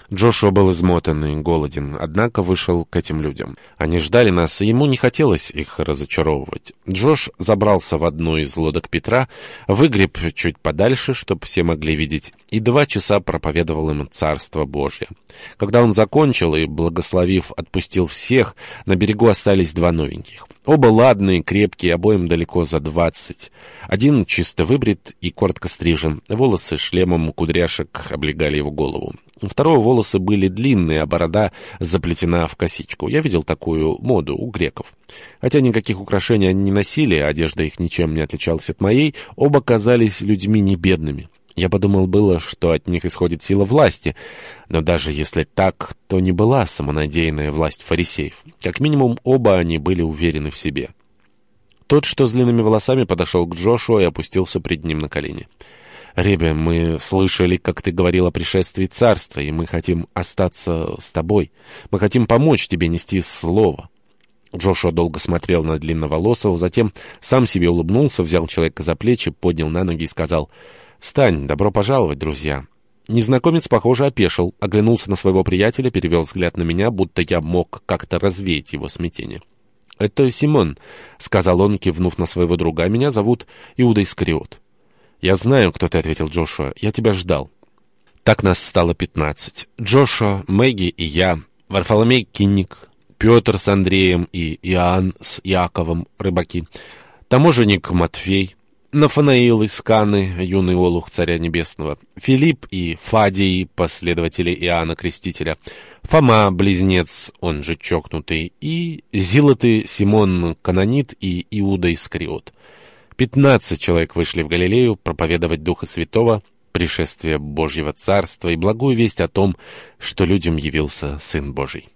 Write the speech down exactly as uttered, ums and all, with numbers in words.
Джошуа был измотан и голоден, однако вышел к этим людям. Они ждали нас, и ему не хотелось их разочаровывать. Джош забрался в одну из лодок Петра, выгреб чуть подальше, чтобы все могли видеть, и два часа проповедовал им Царство Божье. Когда он закончил и, благословив, отпустил всех, на берегу остались два новеньких. Оба ладные, крепкие, обоим далеко за двадцать. Один чисто выбрит и коротко стрижен, волосы шлемом кудряшек облегали его голову. У второго волосы были длинные, а борода заплетена в косичку. Я видел такую моду у греков. Хотя никаких украшений они не носили, одежда их ничем не отличалась от моей, оба казались людьми не бедными. Я подумал было, что от них исходит сила власти, но даже если так, то не была самонадеянная власть фарисеев. Как минимум, оба они были уверены в себе. Тот, что с длинными волосами, подошел к Джошуа и опустился пред ним на колени. «Ребя, мы слышали, как ты говорил о пришествии царства, и мы хотим остаться с тобой. Мы хотим помочь тебе нести слово». Джошуа долго смотрел на длинноволосого, затем сам себе улыбнулся, взял человека за плечи, поднял на ноги и сказал: «Встань, добро пожаловать, друзья». Незнакомец, похоже, опешил, оглянулся на своего приятеля, перевел взгляд на меня, будто я мог как-то развеять его смятение. «Это Симон», — сказал он, кивнув на своего друга. «Меня зовут Иуда Искариот». «Я знаю, кто ты», — ответил Джошуа. «Я тебя ждал». Так нас стало пятнадцать. Джошуа, Мэгги и я, Варфоломей Кинник, Петр с Андреем и Иоанн с Иаковом, рыбаки, таможенник Матфей, Нафанаил из Каны, юный олух Царя Небесного, Филипп и Фадий, последователи Иоанна Крестителя, Фома, близнец, он же чокнутый, и Зилоты, Симон Канонит и Иуда Искариот. Пятнадцать человек вышли в Галилею проповедовать Духа Святого, пришествие Божьего Царства и благую весть о том, что людям явился Сын Божий.